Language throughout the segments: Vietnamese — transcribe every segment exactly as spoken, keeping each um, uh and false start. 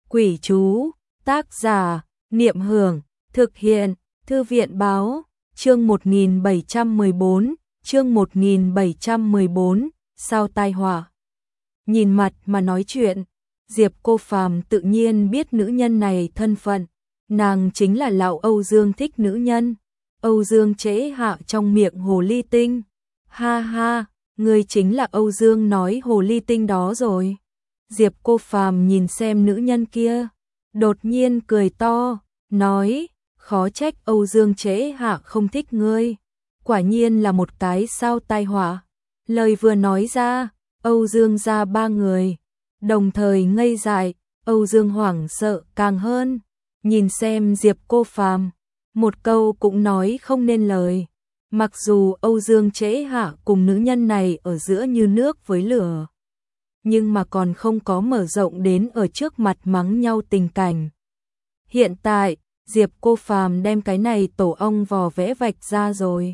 Quỷ chú, tác giả, Niệm Hưởng, thực hiện, Thư viện Báo, chương một nghìn bảy trăm mười bốn, chương một nghìn bảy trăm mười bốn, sao tai họa. Nhìn mặt mà nói chuyện, Diệp Cô Phàm tự nhiên biết nữ nhân này thân phận, nàng chính là lão Âu Dương thích nữ nhân, Âu Dương Trễ Hạ trong miệng hồ ly tinh. Ha ha, ngươi chính là Âu Dương nói hồ ly tinh đó rồi. Diệp Cô Phàm nhìn xem nữ nhân kia, đột nhiên cười to, nói, khó trách Âu Dương Trễ Hạ không thích ngươi, quả nhiên là một cái sao tai họa. Lời vừa nói ra, Âu Dương gia ba người đồng thời ngây dại, Âu Dương hoảng sợ càng hơn, nhìn xem Diệp Cô Phàm, một câu cũng nói không nên lời. Mặc dù Âu Dương Trễ Hạ cùng nữ nhân này ở giữa như nước với lửa, nhưng mà còn không có mở rộng đến ở trước mặt mắng nhau tình cảnh. Hiện tại, Diệp Cô Phàm đem cái này tổ ong vò vẽ vạch ra rồi.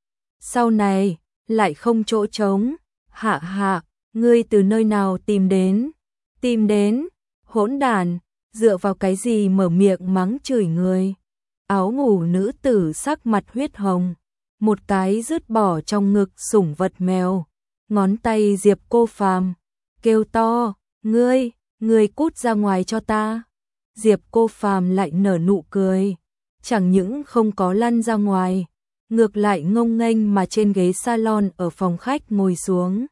Sau này, lại không chỗ trống. Hạ hạ, ngươi từ nơi nào tìm đến? Tìm đến, hỗn đản, dựa vào cái gì mở miệng mắng chửi người? Áo ngủ nữ tử sắc mặt huyết hồng, một cái dứt bỏ trong ngực sủng vật mèo, ngón tay Diệp Cô Phàm, kêu to, ngươi, ngươi cút ra ngoài cho ta. Diệp Cô Phàm lại nở nụ cười, chẳng những không có lăn ra ngoài, ngược lại ngông nghênh mà trên ghế salon ở phòng khách ngồi xuống.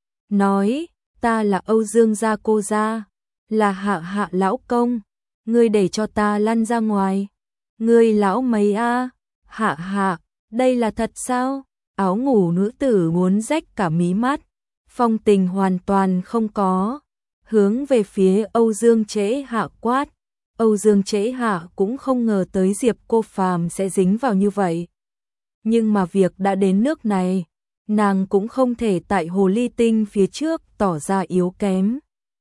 Nói, ta là Âu Dương gia cô gia, là Hạ Hạ lão công, ngươi để cho ta lăn ra ngoài. Ngươi lão mấy a? Hạ Hạ, đây là thật sao? Áo ngủ nữ tử muốn rách cả mí mắt, phong tình hoàn toàn không có, hướng về phía Âu Dương Trễ Hạ quát. Âu Dương Trễ Hạ cũng không ngờ tới Diệp Cô Phàm sẽ dính vào như vậy. Nhưng mà việc đã đến nước này, nàng cũng không thể tại hồ ly tinh phía trước tỏ ra yếu kém.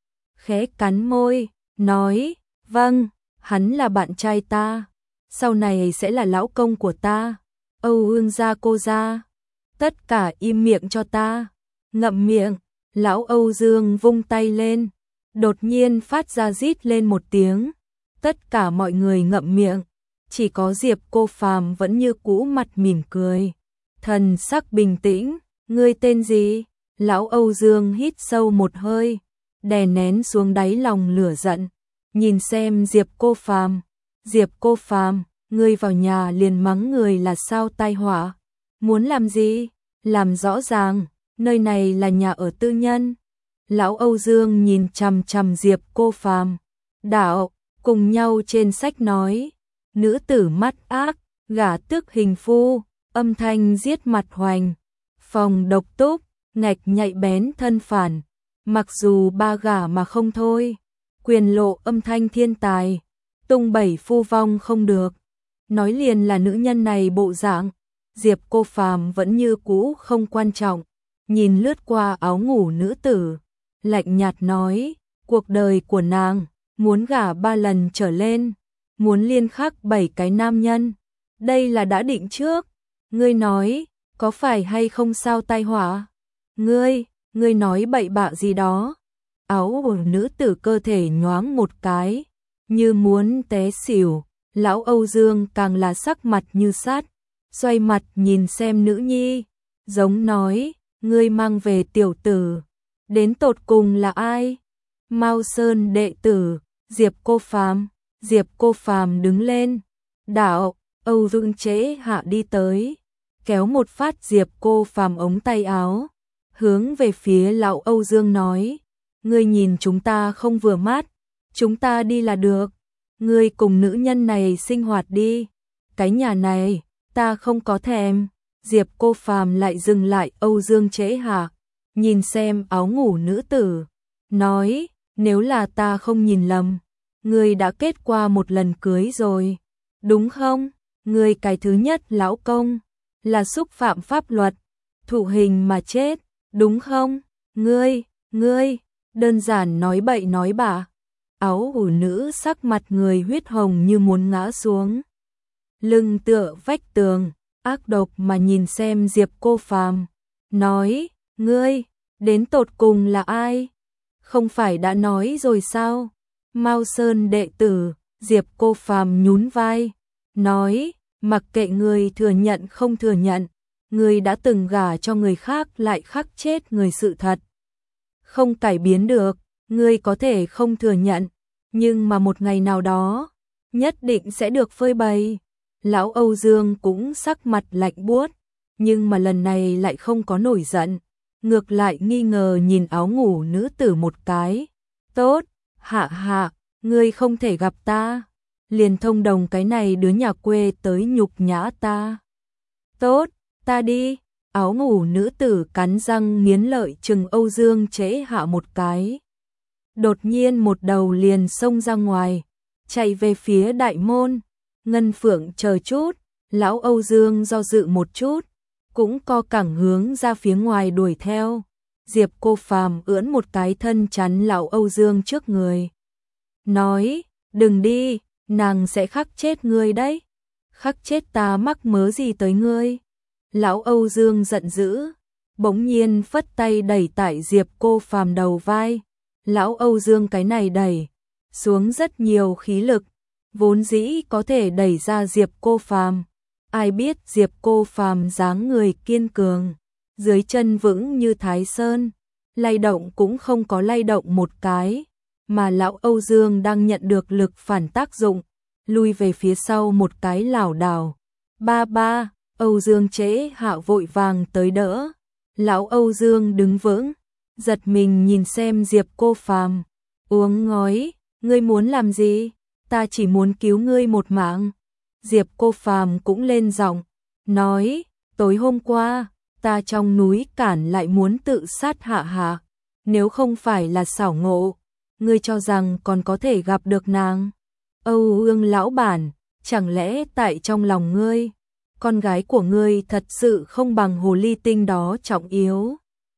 Khẽ cắn môi, nói, vâng, hắn là bạn trai ta, sau này sẽ là lão công của ta. Âu Dương gia cô gia, tất cả im miệng cho ta. Ngậm miệng, lão Âu Dương vung tay lên, đột nhiên phát ra rít lên một tiếng. Tất cả mọi người ngậm miệng, chỉ có Diệp Cô Phàm vẫn như cũ mặt mỉm cười, thần sắc bình tĩnh. Ngươi tên gì? Lão Âu Dương hít sâu một hơi, đè nén xuống đáy lòng lửa giận, nhìn xem Diệp Cô Phàm. Diệp Cô Phàm, ngươi vào nhà liền mắng người là sao tai họa, muốn làm gì? Làm rõ ràng, nơi này là nhà ở tư nhân. Lão Âu Dương nhìn chằm chằm Diệp Cô Phàm, đạo, cùng nhau trên sách nói, nữ tử mắt ác, gả tước hình phu, âm thanh giết mặt hoành, phòng độc túc, ngạch nhạy bén thân phản, mặc dù ba gả mà không thôi, quyền lộ âm thanh thiên tài, tung bảy phu vong không được. Nói liền là nữ nhân này bộ dạng, Diệp Cô Phàm vẫn như cũ không quan trọng, nhìn lướt qua áo ngủ nữ tử, lạnh nhạt nói, cuộc đời của nàng, muốn gả ba lần trở lên, muốn liên khắc bảy cái nam nhân, đây là đã định trước. Ngươi nói, có phải hay không sao tai họa? Ngươi, ngươi nói bậy bạ gì đó? Áo của nữ tử cơ thể nhoáng một cái, như muốn té xỉu. Lão Âu Dương càng là sắc mặt như sắt, xoay mặt nhìn xem nữ nhi, giống nói, ngươi mang về tiểu tử, đến tột cùng là ai? Mao Sơn đệ tử, Diệp Cô Phàm. Diệp Cô Phàm đứng lên, đạo, Âu Dương Trễ Hạ đi tới, kéo một phát Diệp Cô Phàm ống tay áo, hướng về phía lão Âu Dương nói, ngươi nhìn chúng ta không vừa mắt, chúng ta đi là được. Ngươi cùng nữ nhân này sinh hoạt đi, cái nhà này, ta không có thèm. Diệp Cô Phàm lại dừng lại Âu Dương Trễ Hạ, nhìn xem áo ngủ nữ tử, nói, nếu là ta không nhìn lầm, ngươi đã kết qua một lần cưới rồi, đúng không? Ngươi cái thứ nhất lão công, là xúc phạm pháp luật, thụ hình mà chết, đúng không? Ngươi, ngươi, đơn giản nói bậy nói bạ. Áo hủ nữ sắc mặt người huyết hồng như muốn ngã xuống, lưng tựa vách tường, ác độc mà nhìn xem Diệp Cô Phàm, nói, ngươi, đến tột cùng là ai? Không phải đã nói rồi sao? Mao Sơn đệ tử, Diệp Cô Phàm nhún vai, nói, mặc kệ người thừa nhận không thừa nhận, người đã từng gả cho người khác lại khắc chết người sự thật. Không cải biến được, người có thể không thừa nhận, nhưng mà một ngày nào đó, nhất định sẽ được phơi bày. Lão Âu Dương cũng sắc mặt lạnh buốt, nhưng mà lần này lại không có nổi giận, ngược lại nghi ngờ nhìn áo ngủ nữ tử một cái. Tốt, hạ hạ, ngươi không thể gặp ta, liền thông đồng cái này đứa nhà quê tới nhục nhã ta. Tốt, ta đi. Áo ngủ nữ tử cắn răng nghiến lợi chừng Âu Dương Trễ Hạ một cái. Đột nhiên một đầu liền xông ra ngoài, chạy về phía đại môn. Ngân Phượng chờ chút, lão Âu Dương do dự một chút, cũng co cẳng hướng ra phía ngoài đuổi theo. Diệp Cô Phàm ưỡn một cái thân chắn lão Âu Dương trước người. Nói, đừng đi, nàng sẽ khắc chết ngươi đấy. Khắc chết ta mắc mớ gì tới ngươi. Lão Âu Dương giận dữ, bỗng nhiên phất tay đẩy tại Diệp Cô Phàm đầu vai. Lão Âu Dương cái này đẩy xuống rất nhiều khí lực, vốn dĩ có thể đẩy ra Diệp Cô Phàm. Ai biết Diệp Cô Phàm dáng người kiên cường, dưới chân vững như Thái Sơn, lay động cũng không có lay động một cái, mà lão Âu Dương đang nhận được lực phản tác dụng, lui về phía sau một cái lảo đảo. Ba ba, Âu Dương Trễ Hạ vội vàng tới đỡ. Lão Âu Dương đứng vững, giật mình nhìn xem Diệp Cô Phàm, uống ngói, ngươi muốn làm gì? Ta chỉ muốn cứu ngươi một mạng. Diệp Cô Phàm cũng lên giọng, nói, tối hôm qua, ta trong núi cản lại muốn tự sát hạ hạ, nếu không phải là xảo ngộ, ngươi cho rằng còn có thể gặp được nàng. Âu Dương lão bản, chẳng lẽ tại trong lòng ngươi, con gái của ngươi thật sự không bằng hồ ly tinh đó trọng yếu.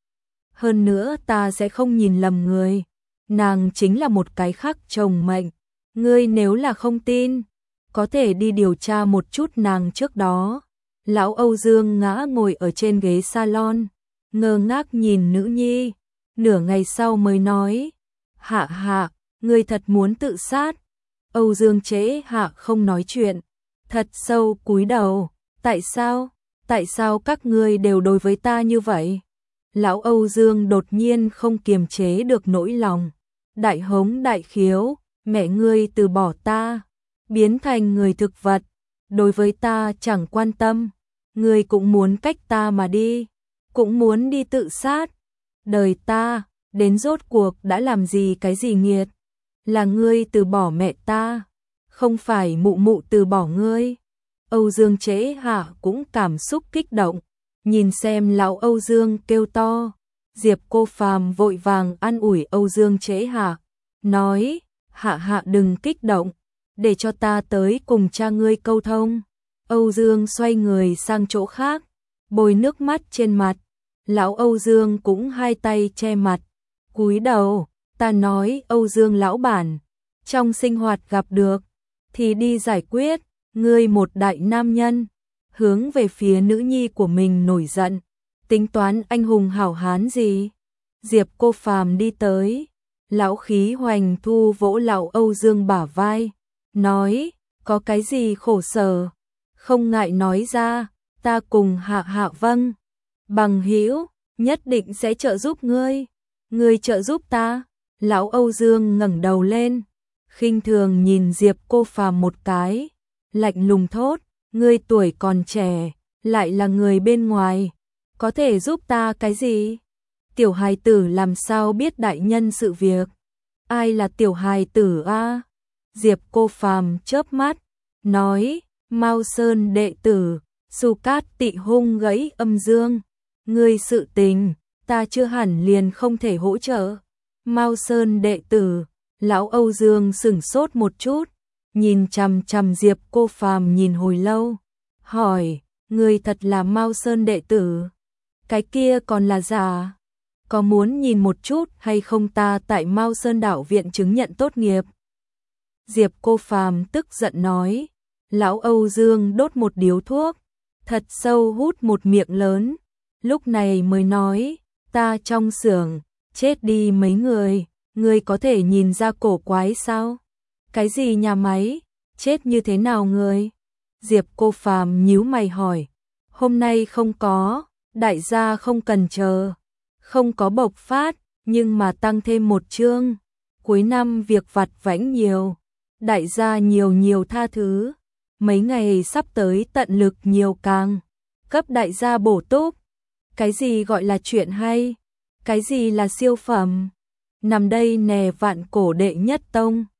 Hơn nữa ta sẽ không nhìn lầm người, nàng chính là một cái khắc chồng mệnh. Ngươi nếu là không tin, có thể đi điều tra một chút nàng trước đó. Lão Âu Dương ngã ngồi ở trên ghế salon, ngơ ngác nhìn nữ nhi, nửa ngày sau mới nói, hạ hạ, ngươi thật muốn tự sát. Âu Dương Trễ Hạ không nói chuyện, thật sâu cúi đầu. Tại sao? Tại sao các ngươi đều đối với ta như vậy? Lão Âu Dương đột nhiên không kiềm chế được nỗi lòng. Đại hống đại khiếu, mẹ ngươi từ bỏ ta, biến thành người thực vật, đối với ta chẳng quan tâm. Ngươi cũng muốn cách ta mà đi, cũng muốn đi tự sát. Đời ta, đến rốt cuộc đã làm gì cái gì nghiệt? Là ngươi từ bỏ mẹ ta, không phải mụ mụ từ bỏ ngươi. Âu Dương Trễ Hạ cũng cảm xúc kích động, nhìn xem lão Âu Dương kêu to. Diệp Cô Phàm vội vàng an ủi Âu Dương Trễ Hạ, nói, hạ hạ đừng kích động, để cho ta tới cùng cha ngươi câu thông. Âu Dương xoay người sang chỗ khác, bôi nước mắt trên mặt. Lão Âu Dương cũng hai tay che mặt, cúi đầu. Ta nói Âu Dương lão bản, trong sinh hoạt gặp được thì đi giải quyết. Ngươi một đại nam nhân, hướng về phía nữ nhi của mình nổi giận, tính toán anh hùng hảo hán gì? Diệp Cô Phàm đi tới, lão khí hoành thu vỗ lão Âu Dương bả vai, nói, có cái gì khổ sở, không ngại nói ra, ta cùng hạ hạ vâng, bằng hữu, nhất định sẽ trợ giúp ngươi, ngươi trợ giúp ta. Lão Âu Dương ngẩng đầu lên, khinh thường nhìn Diệp Cô Phàm một cái, lạnh lùng thốt, ngươi tuổi còn trẻ, lại là người bên ngoài, có thể giúp ta cái gì? Tiểu hài tử làm sao biết đại nhân sự việc? Ai là tiểu hài tử a? Diệp Cô Phàm chớp mắt, nói, Mao Sơn đệ tử, Su Cát Tị hung gãy âm dương, ngươi sự tình, ta chưa hẳn liền không thể hỗ trợ. Mao Sơn đệ tử, lão Âu Dương sửng sốt một chút, nhìn chằm chằm Diệp Cô Phàm nhìn hồi lâu, hỏi, ngươi thật là Mao Sơn đệ tử? Cái kia còn là giả? Có muốn nhìn một chút hay không ta tại Mao Sơn đảo viện chứng nhận tốt nghiệp? Diệp Cô Phàm tức giận nói. Lão Âu Dương đốt một điếu thuốc, thật sâu hút một miệng lớn, lúc này mới nói, ta trong xưởng chết đi mấy người, Ngươi có thể nhìn ra cổ quái sao? Cái gì nhà máy? Chết như thế nào ngươi? Diệp Cô Phàm nhíu mày hỏi. Hôm nay không có, đại gia không cần chờ. Không có bộc phát, nhưng mà tăng thêm một chương. Cuối năm việc vặt vãnh nhiều. Đại gia nhiều nhiều tha thứ. Mấy ngày sắp tới tận lực nhiều càng. Cấp đại gia bổ túc. Cái gì gọi là chuyện hay? Cái gì là siêu phẩm? Nằm đây nè vạn cổ đệ nhất tông.